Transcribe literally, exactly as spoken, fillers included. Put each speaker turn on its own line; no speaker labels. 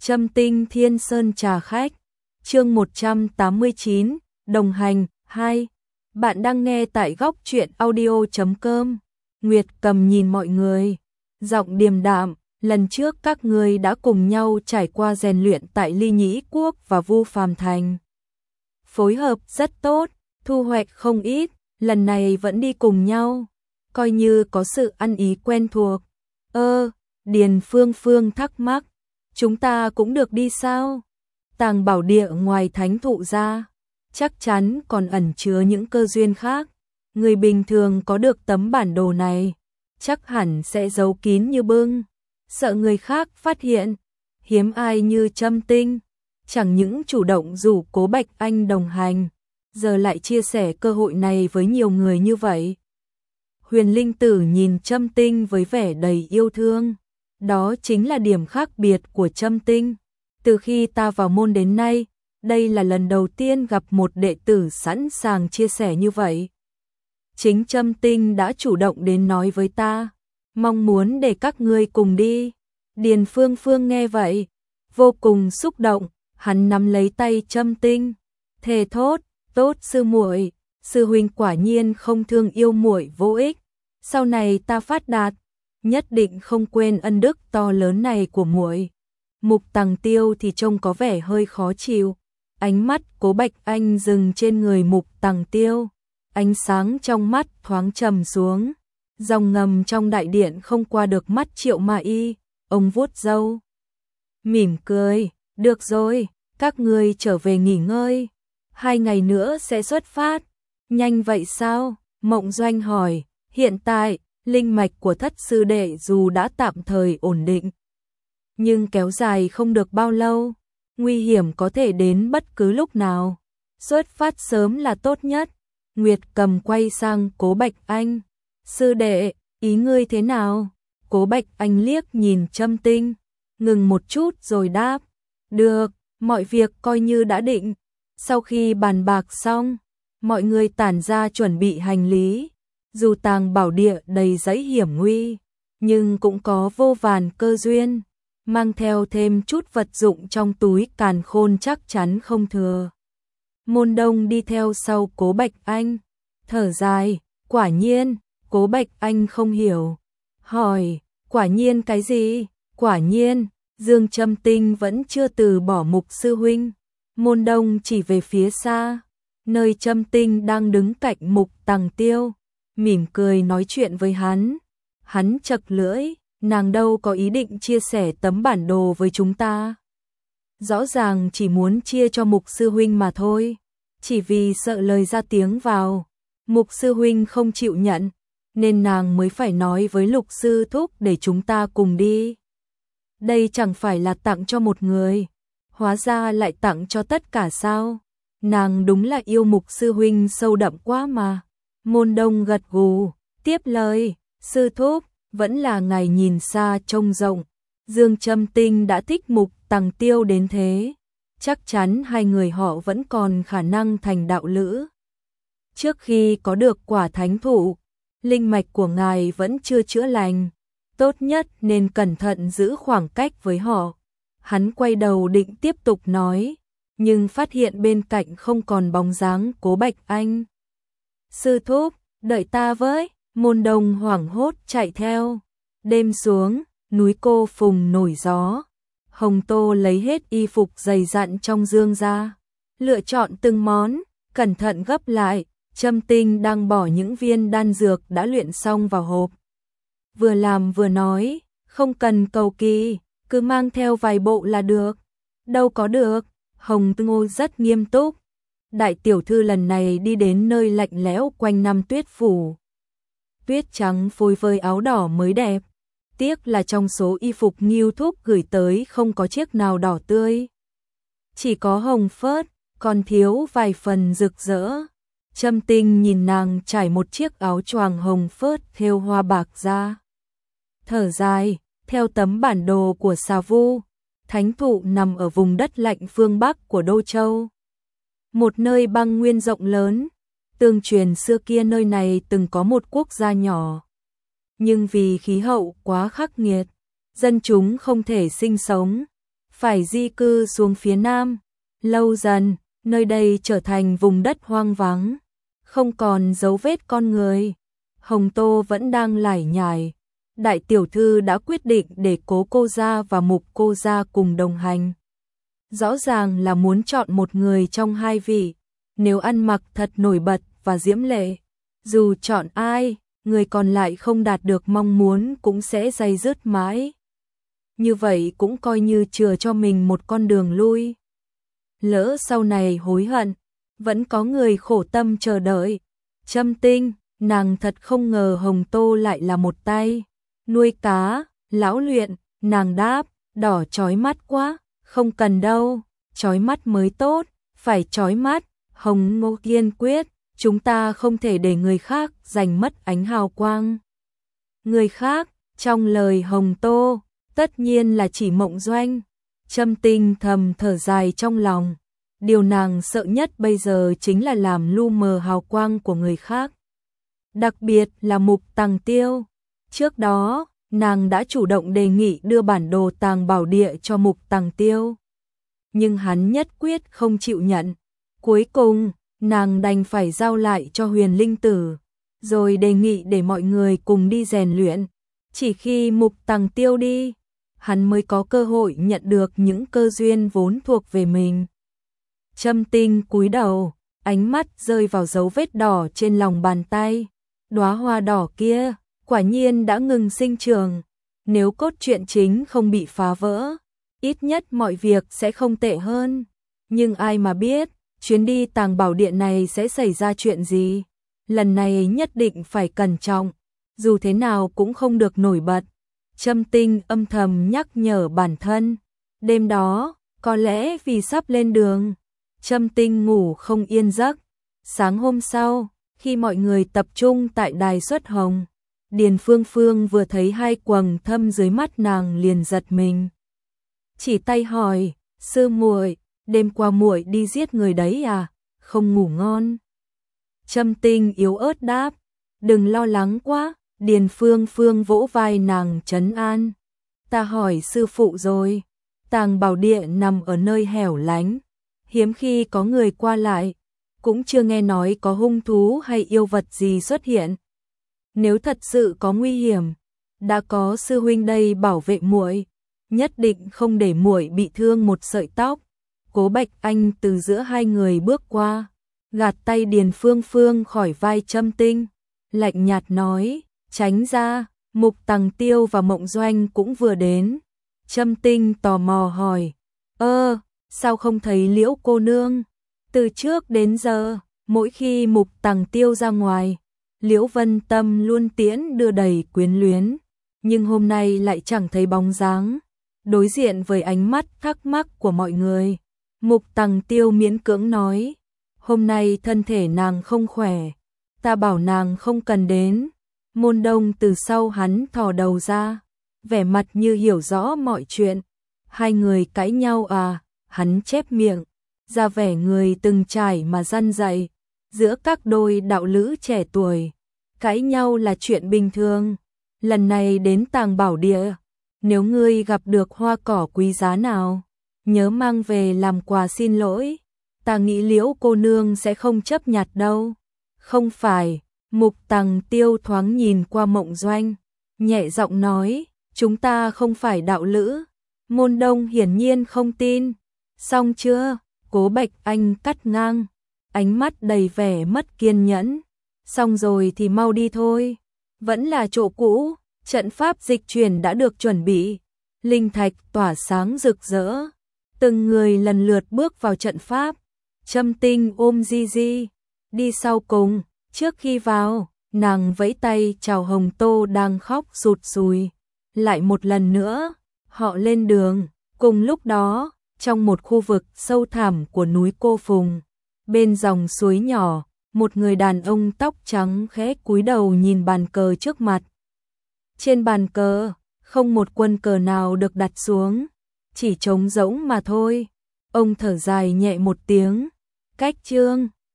Trâm Tinh Thiên Sơn Trà Khách, chương một trăm tám mươi chín, đồng hành, hai. Bạn đang nghe tại góc truyện audio chấm com. Nguyệt Cầm nhìn mọi người, giọng điềm đạm, lần trước các ngươi đã cùng nhau trải qua rèn luyện tại Ly Nhĩ Quốc và Vu Phàm Thành. Phối hợp rất tốt, thu hoạch không ít, lần này vẫn đi cùng nhau, coi như có sự ăn ý quen thuộc. Ơ, Điền Phương Phương thắc mắc, chúng ta cũng được đi sao? Tàng bảo địa ngoài thánh thụ ra, chắc chắn còn ẩn chứa những cơ duyên khác. Người bình thường có được tấm bản đồ này, chắc hẳn sẽ giấu kín như bưng, sợ người khác phát hiện. Hiếm ai như Trâm Tinh, chẳng những chủ động rủ Cố Bạch Anh đồng hành, giờ lại chia sẻ cơ hội này với nhiều người như vậy. Huyền Linh Tử nhìn Trâm Tinh với vẻ đầy yêu thương. Đó chính là điểm khác biệt của Trâm Tinh. Từ khi ta vào môn đến nay, đây là lần đầu tiên gặp một đệ tử sẵn sàng chia sẻ như vậy. Chính Trâm Tinh đã chủ động đến nói với ta, mong muốn để các ngươi cùng đi. Điền Phương Phương nghe vậy, vô cùng xúc động, hắn nắm lấy tay Trâm Tinh, thề thốt, tốt sư muội, sư huynh quả nhiên không thương yêu muội vô ích. Sau này ta phát đạt, nhất định không quên ân đức to lớn này của muội. Mục Tằng Tiêu thì trông có vẻ hơi khó chịu, ánh mắt Cố Bạch Anh dừng trên người Mục Tằng Tiêu, ánh sáng trong mắt thoáng trầm xuống. Dòng ngầm trong đại điện không qua được mắt Triệu Ma Y, ông vuốt râu, mỉm cười, được rồi, các ngươi trở về nghỉ ngơi, hai ngày nữa sẽ xuất phát. Nhanh vậy sao? Mộng Doanh hỏi. Hiện tại, linh mạch của thất sư đệ dù đã tạm thời ổn định, nhưng kéo dài không được bao lâu, nguy hiểm có thể đến bất cứ lúc nào. Xuất phát sớm là tốt nhất. Nguyệt Cầm quay sang Cố Bạch Anh. Sư đệ, ý ngươi thế nào? Cố Bạch Anh liếc nhìn Trâm Tinh, ngừng một chút rồi đáp. Được, mọi việc coi như đã định. Sau khi bàn bạc xong, mọi người tản ra chuẩn bị hành lý. Dù tàng bảo địa đầy dẫy hiểm nguy, nhưng cũng có vô vàn cơ duyên, mang theo thêm chút vật dụng trong túi càn khôn chắc chắn không thừa. Môn Đông đi theo sau Cố Bạch Anh, thở dài, quả nhiên. Cố Bạch Anh không hiểu, hỏi, quả nhiên cái gì? Quả nhiên, Dương Trâm Tinh vẫn chưa từ bỏ Mục sư huynh. Môn Đông chỉ về phía xa, nơi Trâm Tinh đang đứng cạnh Mục Tằng Tiêu, mỉm cười nói chuyện với hắn. Hắn chật lưỡi, nàng đâu có ý định chia sẻ tấm bản đồ với chúng ta. Rõ ràng chỉ muốn chia cho Mục sư huynh mà thôi, chỉ vì sợ lời ra tiếng vào, Mục sư huynh không chịu nhận, nên nàng mới phải nói với Lục sư thúc để chúng ta cùng đi. Đây chẳng phải là tặng cho một người, hóa ra lại tặng cho tất cả sao? Nàng đúng là yêu Mục sư huynh sâu đậm quá mà. Môn Đông gật gù, tiếp lời, sư thúc, vẫn là ngài nhìn xa trông rộng. Dương Trâm Tinh đã thích Mục Tằng Tiêu đến thế, chắc chắn hai người họ vẫn còn khả năng thành đạo lữ. Trước khi có được quả thánh thụ, linh mạch của ngài vẫn chưa chữa lành, tốt nhất nên cẩn thận giữ khoảng cách với họ. Hắn quay đầu định tiếp tục nói, nhưng phát hiện bên cạnh không còn bóng dáng Cố Bạch Anh. Sư thúc, đợi ta với. Môn Đông hoảng hốt chạy theo. Đêm xuống, núi Cô Phùng nổi gió. Hồng Tô lấy hết y phục dày dặn trong dương ra, lựa chọn từng món, cẩn thận gấp lại. Trâm Tinh đang bỏ những viên đan dược đã luyện xong vào hộp, vừa làm vừa nói, không cần cầu kỳ, cứ mang theo vài bộ là được. Đâu có được, Hồng Ngô rất nghiêm túc. Đại tiểu thư lần này đi đến nơi lạnh lẽo quanh năm tuyết phủ. Tuyết trắng phối với áo đỏ mới đẹp. Tiếc là trong số y phục Ngưu Thúc gửi tới không có chiếc nào đỏ tươi. Chỉ có hồng phớt, còn thiếu vài phần rực rỡ. Trâm Tinh nhìn nàng trải một chiếc áo choàng hồng phớt thêu hoa bạc ra. Thở dài, theo tấm bản đồ của Xà Vu, thánh thụ nằm ở vùng đất lạnh phương Bắc của Đô Châu. Một nơi băng nguyên rộng lớn, tương truyền xưa kia nơi này từng có một quốc gia nhỏ. Nhưng vì khí hậu quá khắc nghiệt, dân chúng không thể sinh sống, phải di cư xuống phía nam. Lâu dần, nơi đây trở thành vùng đất hoang vắng, không còn dấu vết con người. Hồng Tô vẫn đang lải nhải. Đại tiểu thư đã quyết định để Cố cô gia và Mục cô gia cùng đồng hành. Rõ ràng là muốn chọn một người trong hai vị, nếu ăn mặc thật nổi bật và diễm lệ, dù chọn ai, người còn lại không đạt được mong muốn cũng sẽ day dứt mãi. Như vậy cũng coi như chừa cho mình một con đường lui. Lỡ sau này hối hận, vẫn có người khổ tâm chờ đợi. Trâm Tinh, nàng thật không ngờ Hồng Tô lại là một tay nuôi cá, lão luyện. Nàng đáp, đỏ chói mắt quá, không cần đâu, chói mắt mới tốt, phải chói mắt. Hồng Ngô kiên quyết, chúng ta không thể để người khác giành mất ánh hào quang. Người khác, trong lời Hồng Tô, tất nhiên là chỉ Mộng Doanh. Trâm Tinh thầm thở dài trong lòng. Điều nàng sợ nhất bây giờ chính là làm lu mờ hào quang của người khác. Đặc biệt là Mục Tàng Tiêu. Trước đó, nàng đã chủ động đề nghị đưa bản đồ Tàng Bảo Địa cho Mục Tàng Tiêu. Nhưng hắn nhất quyết không chịu nhận. Cuối cùng, nàng đành phải giao lại cho Huyền Linh Tử, rồi đề nghị để mọi người cùng đi rèn luyện. Chỉ khi Mục Tàng Tiêu đi, hắn mới có cơ hội nhận được những cơ duyên vốn thuộc về mình. Trâm Tinh cúi đầu, ánh mắt rơi vào dấu vết đỏ trên lòng bàn tay. Đóa hoa đỏ kia, quả nhiên đã ngừng sinh trưởng. Nếu cốt truyện chính không bị phá vỡ, ít nhất mọi việc sẽ không tệ hơn. Nhưng ai mà biết, chuyến đi Tàng Bảo Điện này sẽ xảy ra chuyện gì. Lần này nhất định phải cẩn trọng, dù thế nào cũng không được nổi bật. Trâm Tinh âm thầm nhắc nhở bản thân. Đêm đó, có lẽ vì sắp lên đường, Trâm Tinh ngủ không yên giấc. Sáng hôm sau, khi mọi người tập trung tại đài xuất hồng, Điền Phương Phương vừa thấy hai quầng thâm dưới mắt nàng liền giật mình. Chỉ tay hỏi, sư muội, đêm qua muội đi giết người đấy à, không ngủ ngon? Trâm Tinh yếu ớt đáp, đừng lo lắng quá. Điền Phương Phương vỗ vai nàng trấn an. Ta hỏi sư phụ rồi, Tàng Bảo Địa nằm ở nơi hẻo lánh, hiếm khi có người qua lại, cũng chưa nghe nói có hung thú hay yêu vật gì xuất hiện. Nếu thật sự có nguy hiểm, đã có sư huynh đây bảo vệ muội, nhất định không để muội bị thương một sợi tóc. Cố Bạch Anh từ giữa hai người bước qua, gạt tay Điền Phương Phương khỏi vai Trâm Tinh, lạnh nhạt nói, tránh ra. Mục Tàng Tiêu và Mộng Doanh cũng vừa đến. Trâm Tinh tò mò hỏi, ơ, sao không thấy Liễu cô nương? Từ trước đến giờ, mỗi khi Mục Tàng Tiêu ra ngoài, Liễu Vân Tâm luôn tiễn đưa đầy quyến luyến, nhưng hôm nay lại chẳng thấy bóng dáng. Đối diện với ánh mắt thắc mắc của mọi người, Mục Tàng Tiêu miễn cưỡng nói, hôm nay thân thể nàng không khỏe, ta bảo nàng không cần đến. Môn Đông từ sau hắn thò đầu ra, vẻ mặt như hiểu rõ mọi chuyện. Hai người cãi nhau à? Hắn chép miệng, ra vẻ người từng trải mà răn dạy. Giữa các đôi đạo lữ trẻ tuổi, cãi nhau là chuyện bình thường. Lần này đến Tàng Bảo Địa, nếu ngươi gặp được hoa cỏ quý giá nào, nhớ mang về làm quà xin lỗi. Ta nghĩ Liễu cô nương sẽ không chấp nhặt đâu. Không phải. Mục Tàng Tiêu thoáng nhìn qua Mộng Doanh, nhẹ giọng nói, chúng ta không phải đạo lữ. Môn Đông hiển nhiên không tin. Xong chưa? Cố Bạch Anh cắt ngang, ánh mắt đầy vẻ mất kiên nhẫn. Xong rồi thì mau đi thôi. Vẫn là chỗ cũ, trận pháp dịch chuyển đã được chuẩn bị. Linh thạch tỏa sáng rực rỡ. Từng người lần lượt bước vào trận pháp. Trâm Tinh ôm Di Di, đi sau cùng. Trước khi vào, nàng vẫy tay chào Hồng Tô đang khóc sụt sùi. Lại một lần nữa, họ lên đường. Cùng lúc đó, trong một khu vực sâu thẳm của núi Cô Phùng, bên dòng suối nhỏ, một người đàn ông tóc trắng khẽ cúi đầu nhìn bàn cờ trước mặt. Trên bàn cờ, không một quân cờ nào được đặt xuống, chỉ trống rỗng mà thôi. Ông thở dài nhẹ một tiếng, cách chương.